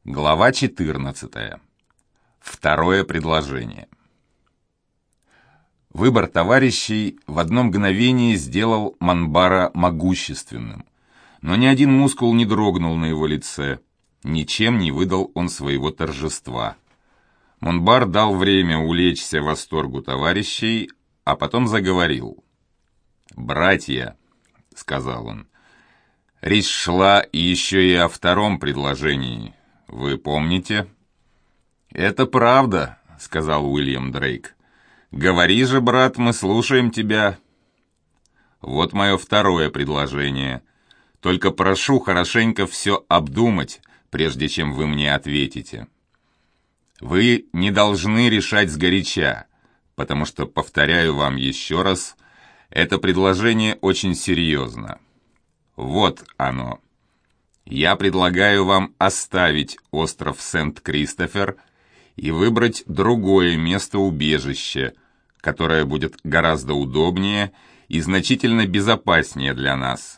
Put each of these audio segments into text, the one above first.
Глава 14. Второе предложение. Выбор товарищей в одно мгновение сделал Манбара могущественным, но ни один мускул не дрогнул на его лице, ничем не выдал он своего торжества. Монбар дал время улечься восторгу товарищей, а потом заговорил. «Братья», — сказал он, — «речь шла еще и о втором предложении. Вы помните?» «Это правда», — сказал Уильям Дрейк. «Говори же, брат, мы слушаем тебя». «Вот мое второе предложение. Только прошу хорошенько все обдумать, прежде чем вы мне ответите. Вы не должны решать сгоряча, потому что, повторяю вам еще раз, это предложение очень серьезно. Вот оно. Я предлагаю вам оставить остров Сент-Кристофер и выбрать другое место убежища, которое будет гораздо удобнее и значительно безопаснее для нас».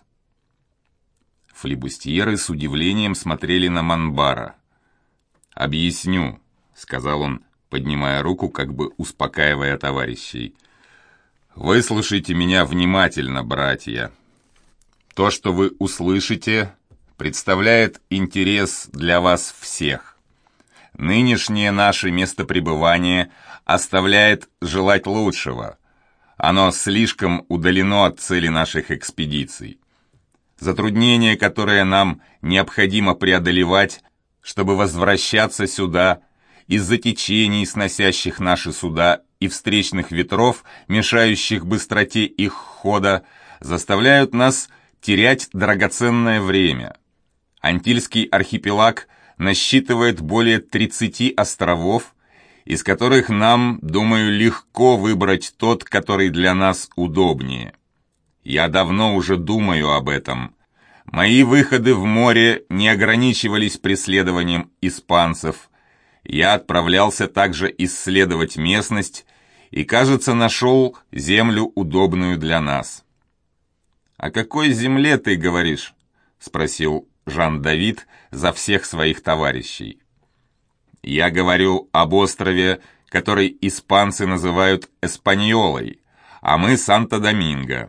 Флибустьеры с удивлением смотрели на Манбара. «Объясню», — сказал он, поднимая руку, как бы успокаивая товарищей. «Выслушайте меня внимательно, братья. То, что вы услышите, представляет интерес для вас всех. Нынешнее наше место пребывания оставляет желать лучшего. Оно слишком удалено от цели наших экспедиций. Затруднения, которые нам необходимо преодолевать, чтобы возвращаться сюда, из-за течений, сносящих наши суда, и встречных ветров, мешающих быстроте их хода, заставляют нас терять драгоценное время. Антильский архипелаг насчитывает более 30 островов, из которых нам, думаю, легко выбрать тот, который для нас удобнее. Я давно уже думаю об этом. Мои выходы в море не ограничивались преследованием испанцев. Я отправлялся также исследовать местность и, кажется, нашел землю, удобную для нас. «О какой земле ты говоришь?» — спросил Жан-Давид за всех своих товарищей. «Я говорю об острове, который испанцы называют Эспаньолой, а мы Санто-Доминго».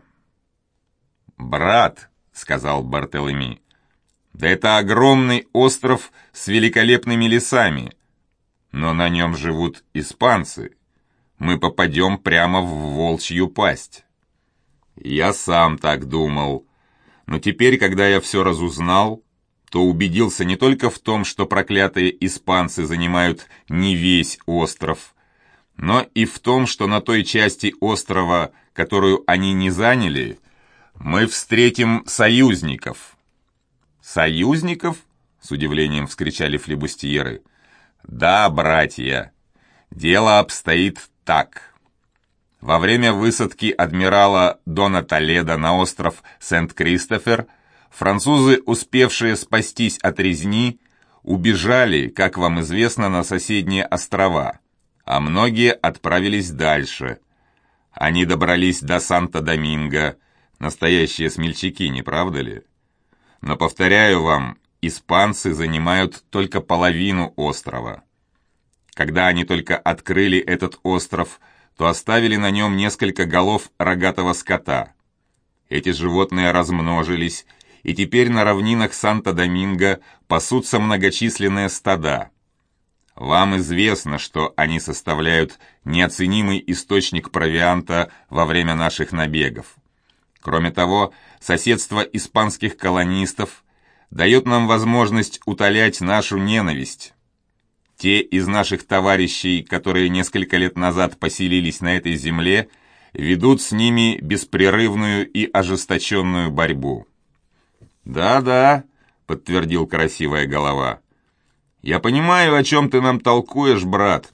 «Брат», — сказал Бартолеми, — «да это огромный остров с великолепными лесами, но на нем живут испанцы. Мы попадем прямо в волчью пасть». «Я сам так думал, но теперь, когда я все разузнал, то убедился не только в том, что проклятые испанцы занимают не весь остров, но и в том, что на той части острова, которую они не заняли, мы встретим союзников». «Союзников?» — с удивлением вскричали флибустьеры. «Да, братья, дело обстоит так. Во время высадки адмирала Дона Толедо на остров Сент-Кристофер французы, успевшие спастись от резни, убежали, как вам известно, на соседние острова, а многие отправились дальше. Они добрались до Санто-Доминго, настоящие смельчаки, не правда ли? Но, повторяю вам, испанцы занимают только половину острова. Когда они только открыли этот остров, то оставили на нем несколько голов рогатого скота. Эти животные размножились, и теперь на равнинах Санто-Доминго пасутся многочисленные стада. Вам известно, что они составляют неоценимый источник провианта во время наших набегов. Кроме того, соседство испанских колонистов дает нам возможность утолять нашу ненависть. Те из наших товарищей, которые несколько лет назад поселились на этой земле, ведут с ними беспрерывную и ожесточенную борьбу». «Да-да», — подтвердил красивая голова. «Я понимаю, о чем ты нам толкуешь, брат.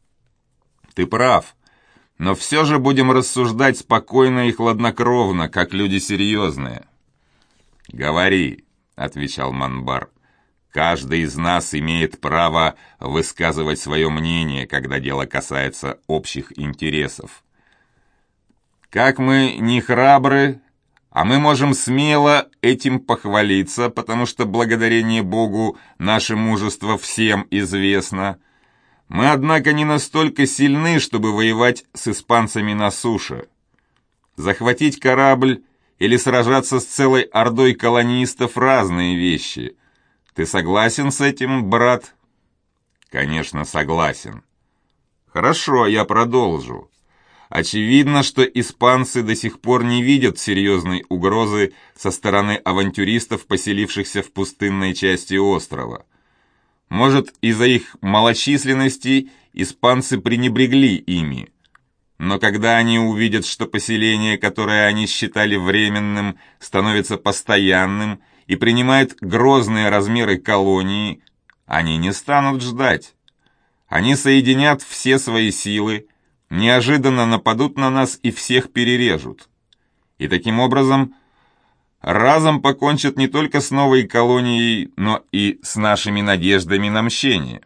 Ты прав, но все же будем рассуждать спокойно и хладнокровно, как люди серьезные». «Говори», — отвечал Манбар. «Каждый из нас имеет право высказывать свое мнение, когда дело касается общих интересов». «Как мы не храбры, А мы можем смело этим похвалиться, потому что, благодарение Богу, наше мужество всем известно. Мы, однако, не настолько сильны, чтобы воевать с испанцами на суше. Захватить корабль или сражаться с целой ордой колонистов – разные вещи. Ты согласен с этим, брат? Конечно, согласен. Хорошо, я продолжу. Очевидно, что испанцы до сих пор не видят серьезной угрозы со стороны авантюристов, поселившихся в пустынной части острова. Может, из-за их малочисленности испанцы пренебрегли ими. Но когда они увидят, что поселение, которое они считали временным, становится постоянным и принимает грозные размеры колонии, они не станут ждать. Они соединят все свои силы, неожиданно нападут на нас и всех перережут. И таким образом разом покончат не только с новой колонией, но и с нашими надеждами на мщение.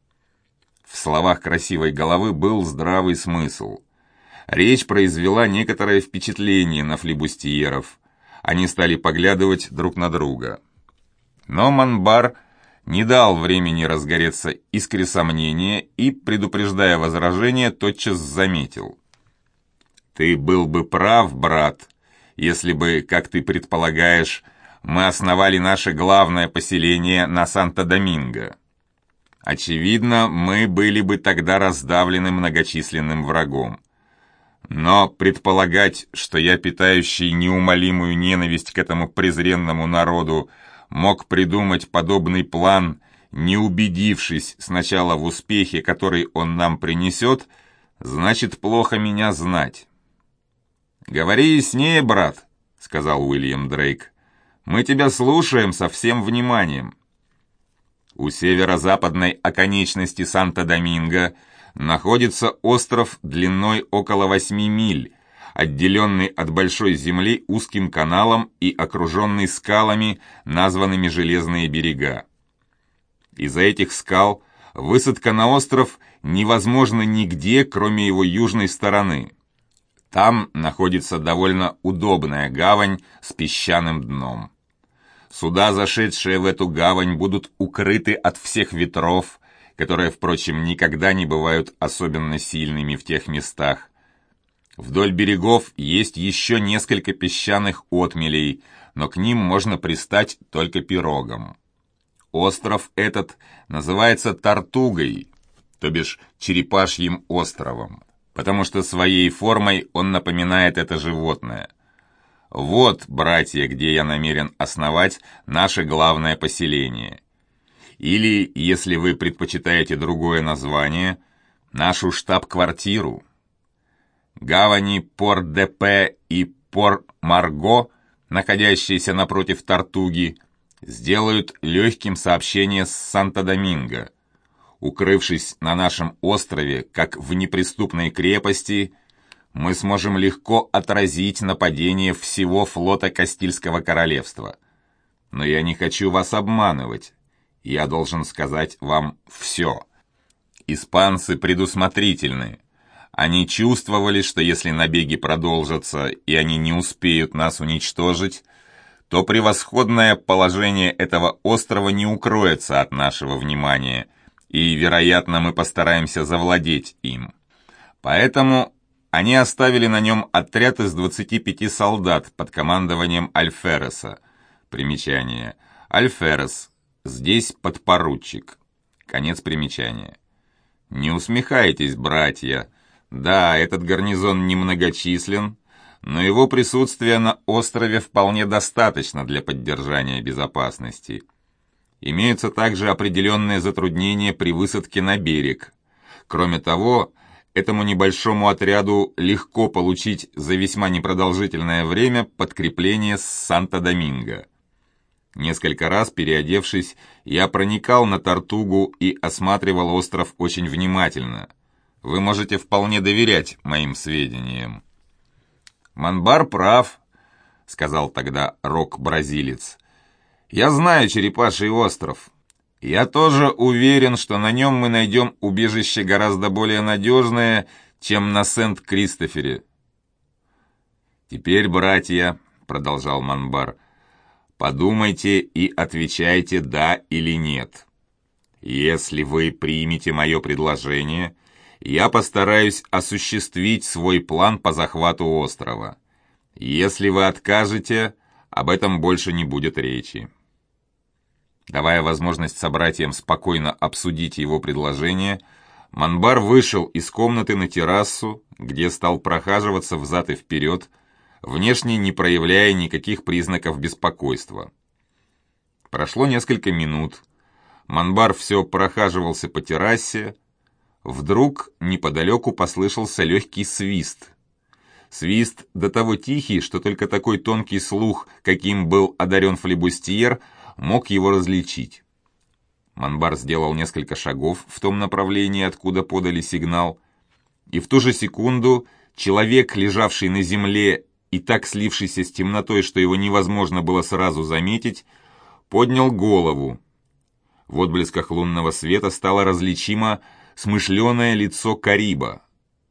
В словах красивой головы был здравый смысл. Речь произвела некоторое впечатление на флибустьеров. Они стали поглядывать друг на друга. Но Монбар не дал времени разгореться искре сомнения и, предупреждая возражение, тотчас заметил. «Ты был бы прав, брат, если бы, как ты предполагаешь, мы основали наше главное поселение на Санто-Доминго. Очевидно, мы были бы тогда раздавлены многочисленным врагом. Но предполагать, что я, питающий неумолимую ненависть к этому презренному народу, мог придумать подобный план, не убедившись сначала в успехе, который он нам принесет, значит плохо меня знать. «Говори яснее, брат», — сказал Уильям Дрейк. «Мы тебя слушаем со всем вниманием». У северо-западной оконечности Санто-Доминго находится остров длиной около 8 миль, отделенный от большой земли узким каналом и окруженный скалами, названными Железные берега. Из-за этих скал высадка на остров невозможна нигде, кроме его южной стороны. Там находится довольно удобная гавань с песчаным дном. Суда, зашедшие в эту гавань, будут укрыты от всех ветров, которые, впрочем, никогда не бывают особенно сильными в тех местах. Вдоль берегов есть еще несколько песчаных отмелей, но к ним можно пристать только пирогом. Остров этот называется Тортугой, то бишь Черепашьим островом, потому что своей формой он напоминает это животное. Вот, братья, где я намерен основать наше главное поселение. Или, если вы предпочитаете другое название, нашу штаб-квартиру. Гавани Пор-де-Пе и Пор-Марго, находящиеся напротив Тортуги, сделают легким сообщение с Санто-Доминго. Укрывшись на нашем острове, как в неприступной крепости, мы сможем легко отразить нападение всего флота Кастильского королевства. Но я не хочу вас обманывать. Я должен сказать вам все. Испанцы предусмотрительны. Они чувствовали, что если набеги продолжатся и они не успеют нас уничтожить, то превосходное положение этого острова не укроется от нашего внимания, и, вероятно, мы постараемся завладеть им. Поэтому они оставили на нем отряд из 25 солдат под командованием Альфереса. Примечание. Альферес. Здесь подпоручик. Конец примечания. Не усмехайтесь, братья. Да, этот гарнизон немногочислен, но его присутствие на острове вполне достаточно для поддержания безопасности. Имеются также определенные затруднения при высадке на берег. Кроме того, этому небольшому отряду легко получить за весьма непродолжительное время подкрепление с Санто-Доминго. Несколько раз переодевшись, я проникал на Тортугу и осматривал остров очень внимательно. Вы можете вполне доверять моим сведениям. «Монбар прав», — сказал тогда рок-бразилец. «Я знаю Черепаший остров. Я тоже уверен, что на нем мы найдем убежище гораздо более надежное, чем на Сент-Кристофере». «Теперь, братья, — продолжал Манбар, — «подумайте и отвечайте «да» или «нет». Если вы примете мое предложение, я постараюсь осуществить свой план по захвату острова. Если вы откажете, об этом больше не будет речи». Давая возможность собратьям спокойно обсудить его предложение, Манбар вышел из комнаты на террасу, где стал прохаживаться взад и вперед, внешне не проявляя никаких признаков беспокойства. Прошло несколько минут. Манбар все прохаживался по террасе. Вдруг неподалеку послышался легкий свист. Свист до того тихий, что только такой тонкий слух, каким был одарен флебустьер, мог его различить. Манбар сделал несколько шагов в том направлении, откуда подали сигнал, и в ту же секунду человек, лежавший на земле и так слившийся с темнотой, что его невозможно было сразу заметить, поднял голову. В отблесках лунного света стало различимо смышленое лицо Кариба.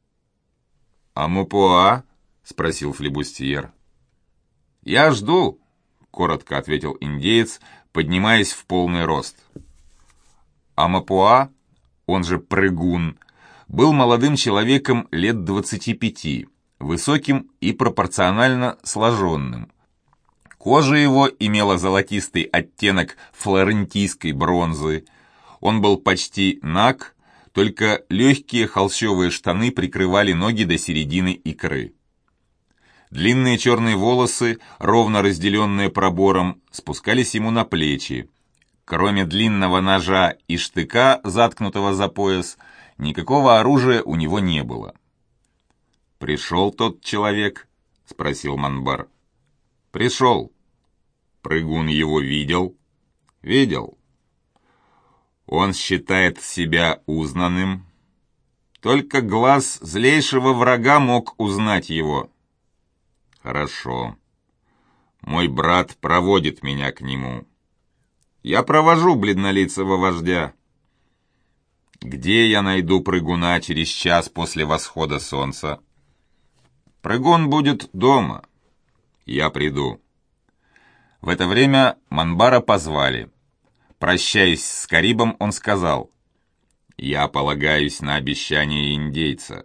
«Амупуа?» — спросил флебустьер. «Я жду», — коротко ответил индеец, поднимаясь в полный рост. Амапуа, он же Прыгун, был молодым человеком лет 25, высоким и пропорционально сложенным. Кожа его имела золотистый оттенок флорентийской бронзы. Он был почти наг, только легкие холщовые штаны прикрывали ноги до середины икры. Длинные черные волосы, ровно разделенные пробором, спускались ему на плечи. Кроме длинного ножа и штыка, заткнутого за пояс, никакого оружия у него не было. «Пришел тот человек?» — спросил Манбар. «Пришел. Прыгун его видел?» «Видел. Он считает себя узнанным. Только глаз злейшего врага мог узнать его». «Хорошо. Мой брат проводит меня к нему. Я провожу бледнолицего вождя. Где я найду прыгуна через час после восхода солнца?» «Прыгун будет дома. Я приду». В это время Манбара позвали. Прощаясь с Карибом, он сказал: «Я полагаюсь на обещание индейца».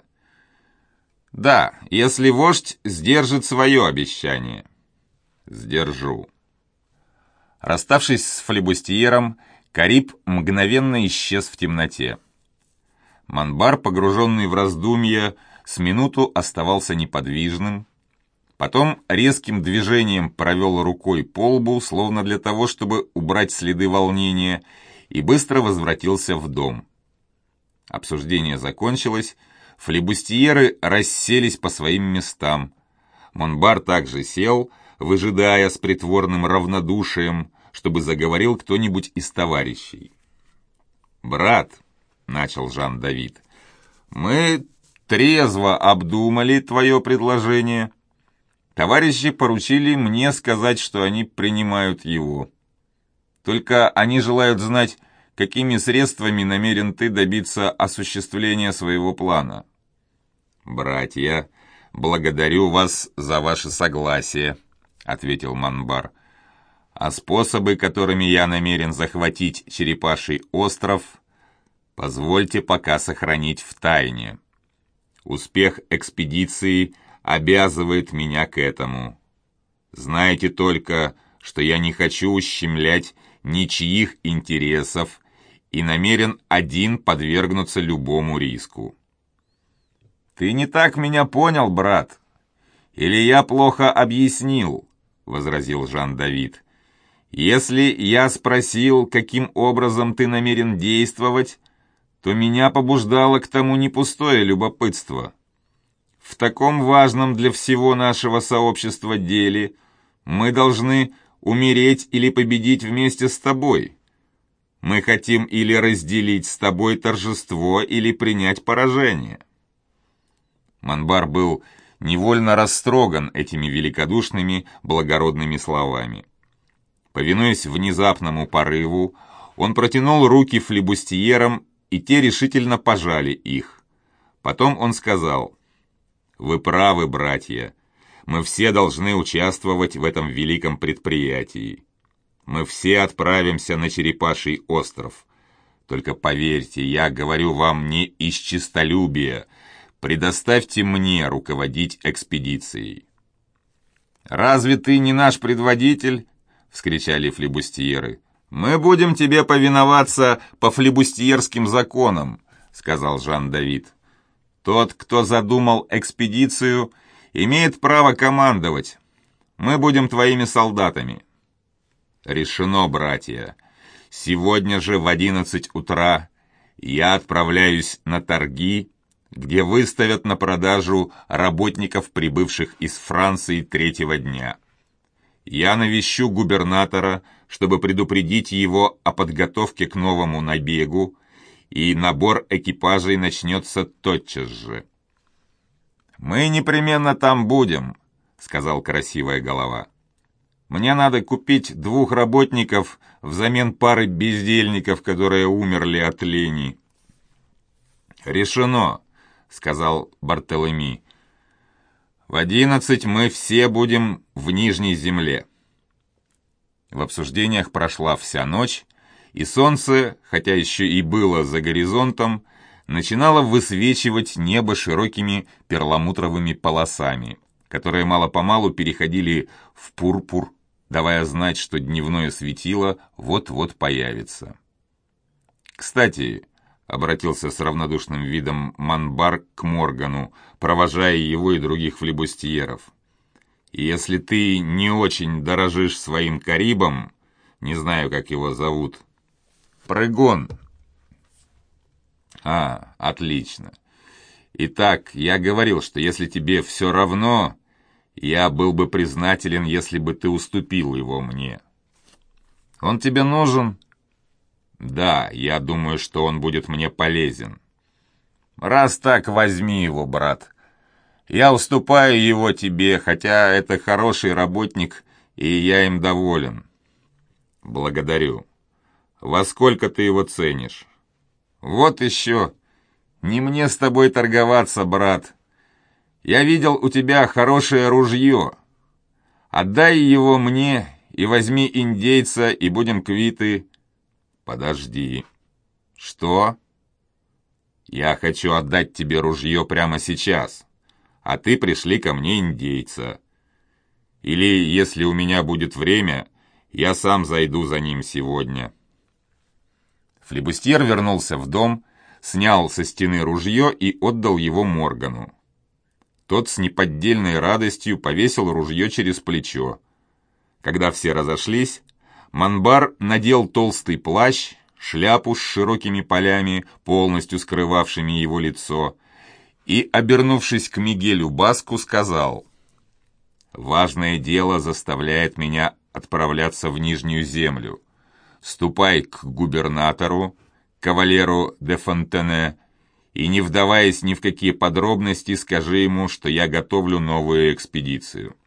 «Да, если вождь сдержит свое обещание». «Сдержу». Расставшись с флебустьером, Кариб мгновенно исчез в темноте. Манбар, погруженный в раздумья, с минуту оставался неподвижным, потом резким движением провел рукой по лбу, словно для того, чтобы убрать следы волнения, и быстро возвратился в дом. Обсуждение закончилось, флебустьеры расселись по своим местам. Манбар также сел, выжидая с притворным равнодушием, чтобы заговорил кто-нибудь из товарищей. «Брат», — начал Жан-Давид, — «мы трезво обдумали твое предложение. Товарищи поручили мне сказать, что они принимают его. Только они желают знать, какими средствами намерен ты добиться осуществления своего плана». «Братья, благодарю вас за ваше согласие», — ответил Манбар. «А способы, которыми я намерен захватить Черепаший остров, позвольте пока сохранить в тайне. Успех экспедиции обязывает меня к этому. Знайте только, что я не хочу ущемлять ничьих интересов и намерен один подвергнуться любому риску». «Ты не так меня понял, брат. Или я плохо объяснил?» — возразил Жан-Давид. «Если я спросил, каким образом ты намерен действовать, то меня побуждало к тому не пустое любопытство. В таком важном для всего нашего сообщества деле мы должны умереть или победить вместе с тобой. Мы хотим или разделить с тобой торжество, или принять поражение». Манбар был невольно растроган этими великодушными, благородными словами. Повинуясь внезапному порыву, он протянул руки флебустьерам, и те решительно пожали их. Потом он сказал: «Вы правы, братья. Мы все должны участвовать в этом великом предприятии. Мы все отправимся на Черепаший остров. Только поверьте, я говорю вам не из честолюбия. Предоставьте мне руководить экспедицией». «Разве ты не наш предводитель?» — вскричали флибустьеры. «Мы будем тебе повиноваться по флибустьерским законам», — сказал Жан-Давид. «Тот, кто задумал экспедицию, имеет право командовать. Мы будем твоими солдатами». «Решено, братья. Сегодня же в 11 утра я отправляюсь на торги, где выставят на продажу работников, прибывших из Франции третьего дня. Я навещу губернатора, чтобы предупредить его о подготовке к новому набегу, и набор экипажей начнется тотчас же». «Мы непременно там будем», — сказал красивая голова. «Мне надо купить 2 работников взамен пары бездельников, которые умерли от лени». «Решено», — сказал Бартолеми. «В 11 мы все будем в Нижней земле». В обсуждениях прошла вся ночь, и солнце, хотя еще и было за горизонтом, начинало высвечивать небо широкими перламутровыми полосами, которые мало-помалу переходили в пурпур, давая знать, что дневное светило вот-вот появится. «Кстати», — обратился с равнодушным видом Манбар к Моргану, провожая его и других флибустьеров, «если ты не очень дорожишь своим Карибом, не знаю, как его зовут, Прыгон». «А, отлично. Итак, я говорил, что если тебе все равно, я был бы признателен, если бы ты уступил его мне». «Он тебе нужен?» «Да, я думаю, что он будет мне полезен». «Раз так, возьми его, брат. Я уступаю его тебе, хотя это хороший работник, и я им доволен». «Благодарю. Во сколько ты его ценишь?» «Вот еще. Не мне с тобой торговаться, брат. Я видел у тебя хорошее ружье. Отдай его мне и возьми индейца, и будем квиты». «Подожди». «Что?» «Я хочу отдать тебе ружье прямо сейчас, а ты пришли ко мне индейца. Или, если у меня будет время, я сам зайду за ним сегодня». Флибустьер вернулся в дом, снял со стены ружье и отдал его Моргану. Тот с неподдельной радостью повесил ружье через плечо. Когда все разошлись, Манбар надел толстый плащ, шляпу с широкими полями, полностью скрывавшими его лицо, и, обернувшись к Мигелю Баску, сказал: «Важное дело заставляет меня отправляться в Нижнюю землю. Ступай к губернатору, кавалеру де Фонтене, и, не вдаваясь ни в какие подробности, скажи ему, что я готовлю новую экспедицию».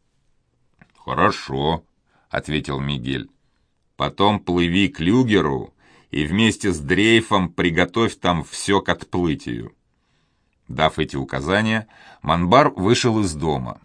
«Хорошо», — ответил Мигель. «Потом плыви к Люгеру и вместе с дрейфом приготовь там все к отплытию». Дав эти указания, Манбар вышел из дома.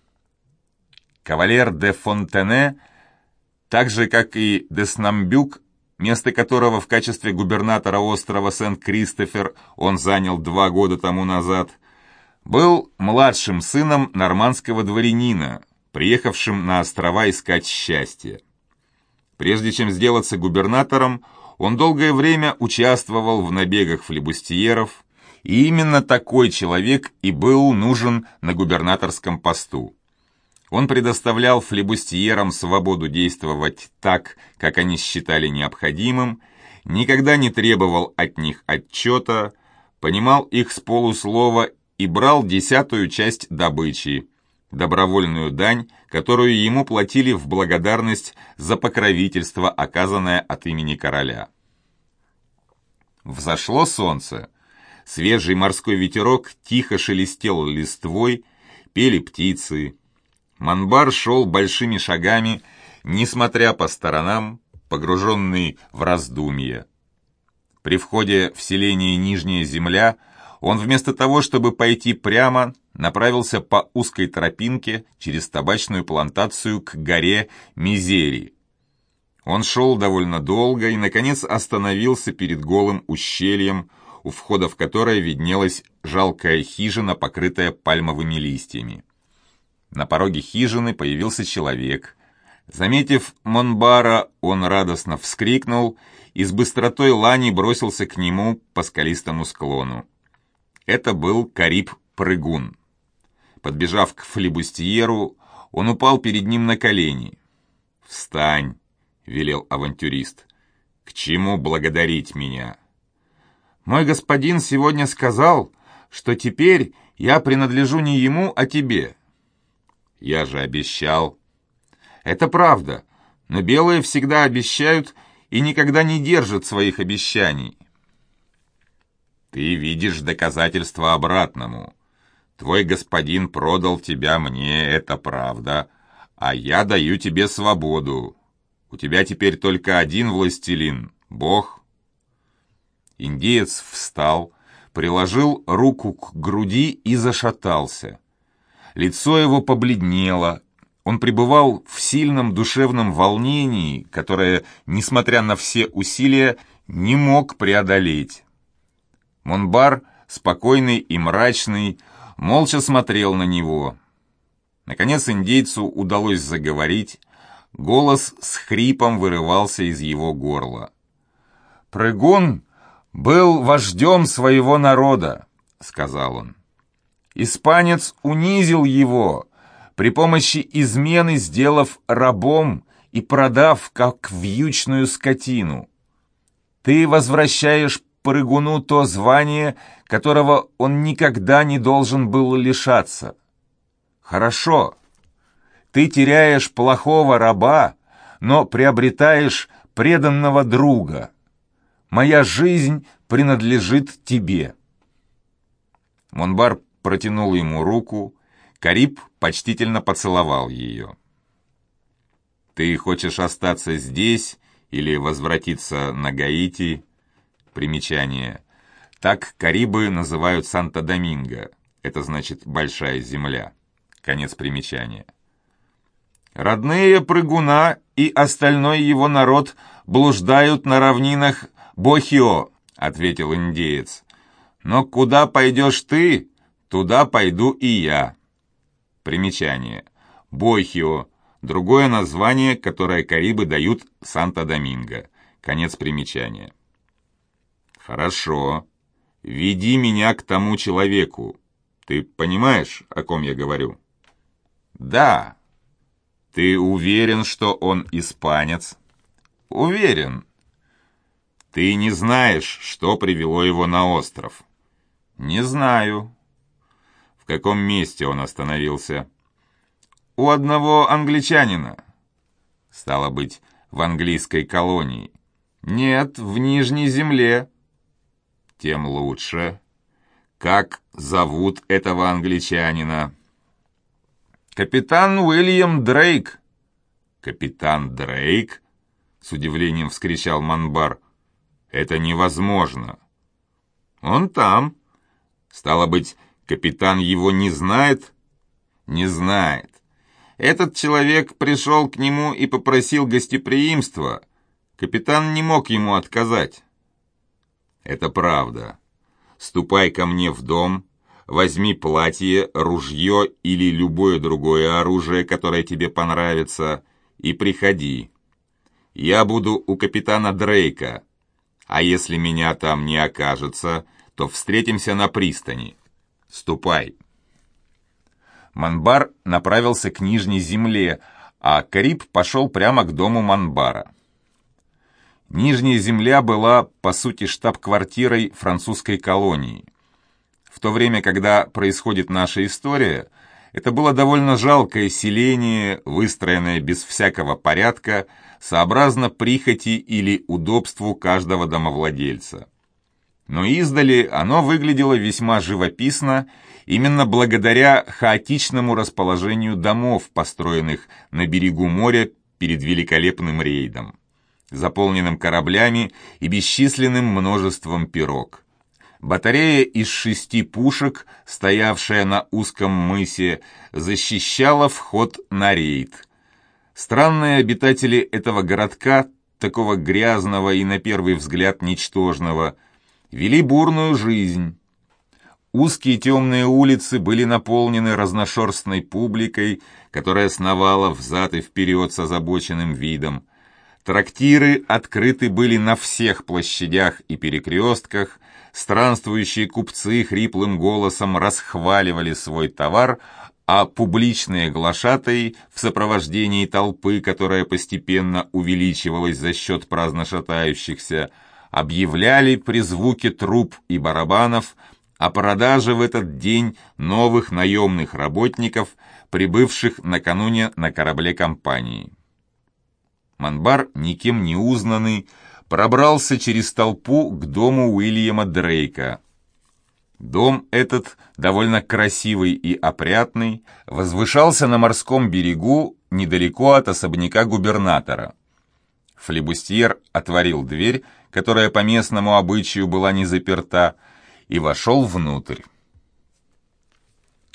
Кавалер де Фонтене, так же, как и де Снамбюк, место которого в качестве губернатора острова Сент-Кристофер он занял 2 года тому назад, был младшим сыном нормандского дворянина, приехавшим на острова искать счастье. Прежде чем сделаться губернатором, он долгое время участвовал в набегах флибустьеров, и именно такой человек и был нужен на губернаторском посту. Он предоставлял флибустьерам свободу действовать так, как они считали необходимым, никогда не требовал от них отчета, понимал их с полуслова и брал 10-ю часть добычи, добровольную дань, которую ему платили в благодарность за покровительство, оказанное от имени короля. Взошло солнце, свежий морской ветерок тихо шелестел листвой, пели птицы. Манбар шел большими шагами, несмотря по сторонам, погруженный в раздумье. При входе в селение Нижняя Земля он вместо того, чтобы пойти прямо, направился по узкой тропинке через табачную плантацию к горе Мизери. Он шел довольно долго и, наконец, остановился перед голым ущельем, у входа в которое виднелась жалкая хижина, покрытая пальмовыми листьями. На пороге хижины появился человек. Заметив Монбара, он радостно вскрикнул и с быстротой лани бросился к нему по скалистому склону. Это был Кариб-прыгун. Подбежав к флибустьеру, он упал перед ним на колени. «Встань!» — велел авантюрист. «К чему благодарить меня?» «Мой господин сегодня сказал, что теперь я принадлежу не ему, а тебе». «Я же обещал». «Это правда, но белые всегда обещают и никогда не держат своих обещаний». «Ты видишь доказательства обратному. Твой господин продал тебя мне, это правда, а я даю тебе свободу. У тебя теперь только один властелин — Бог». Индеец встал, приложил руку к груди и зашатался. Лицо его побледнело. Он пребывал в сильном душевном волнении, которое, несмотря на все усилия, не мог преодолеть. Монбар, спокойный и мрачный, молча смотрел на него. Наконец индейцу удалось заговорить. Голос с хрипом вырывался из его горла. «Прыгун был вождем своего народа», — сказал он. «Испанец унизил его, при помощи измены сделав рабом и продав, как вьючную скотину. Ты возвращаешь прыгуну то звание, которого он никогда не должен был лишаться. Хорошо, ты теряешь плохого раба, но приобретаешь преданного друга. Моя жизнь принадлежит тебе». Монбар протянул ему руку, Кариб почтительно поцеловал ее. «Ты хочешь остаться здесь или возвратиться на Гаити?» Примечание. Так карибы называют Санто-Доминго. Это значит «большая земля». Конец примечания. «Родные прыгуна и остальной его народ блуждают на равнинах Бохио», — ответил индеец. «Но куда пойдешь ты, туда пойду и я». Примечание. Бохио — другое название, которое карибы дают Санто-Доминго. Конец примечания. «Хорошо. Веди меня к тому человеку. Ты понимаешь, о ком я говорю?» «Да». «Ты уверен, что он испанец?» «Уверен». «Ты не знаешь, что привело его на остров?» «Не знаю». «В каком месте он остановился?» «У одного англичанина». «Стало быть, в английской колонии?» «Нет, в Нижней земле». «Тем лучше. Как зовут этого англичанина?» «Капитан Уильям Дрейк». «Капитан Дрейк?» — с удивлением вскричал Монбар. «Это невозможно». «Он там». «Стало быть, капитан его не знает?» «Не знает. Этот человек пришел к нему и попросил гостеприимства. Капитан не мог ему отказать». «Это правда. Ступай ко мне в дом, возьми платье, ружье или любое другое оружие, которое тебе понравится, и приходи. Я буду у капитана Дрейка, а если меня там не окажется, то встретимся на пристани. Ступай». Монбар направился к Нижней земле, а Кариб пошел прямо к дому Монбара. Нижняя земля была, по сути, штаб-квартирой французской колонии. В то время, когда происходит наша история, это было довольно жалкое селение, выстроенное без всякого порядка, сообразно прихоти или удобству каждого домовладельца. Но издали оно выглядело весьма живописно, именно благодаря хаотичному расположению домов, построенных на берегу моря перед великолепным рейдом, заполненным кораблями и бесчисленным множеством пирог. Батарея из 6 пушек стоявшая на узком мысе, защищала вход на рейд. Странные обитатели этого городка, такого грязного и на первый взгляд ничтожного, вели бурную жизнь. Узкие темные улицы были наполнены разношерстной публикой, которая сновала взад и вперед с озабоченным видом. Трактиры открыты были на всех площадях и перекрестках, странствующие купцы хриплым голосом расхваливали свой товар, а публичные глашатаи в сопровождении толпы, которая постепенно увеличивалась за счет праздно шатающихся, объявляли при звуке труб и барабанов о продаже в этот день новых наемных работников, прибывших накануне на корабле компании. Монбар, никем не узнанный, пробрался через толпу к дому Уильяма Дрейка. Дом этот, довольно красивый и опрятный, возвышался на морском берегу недалеко от особняка губернатора. Флебустьер отворил дверь, которая по местному обычаю была не заперта, и вошел внутрь.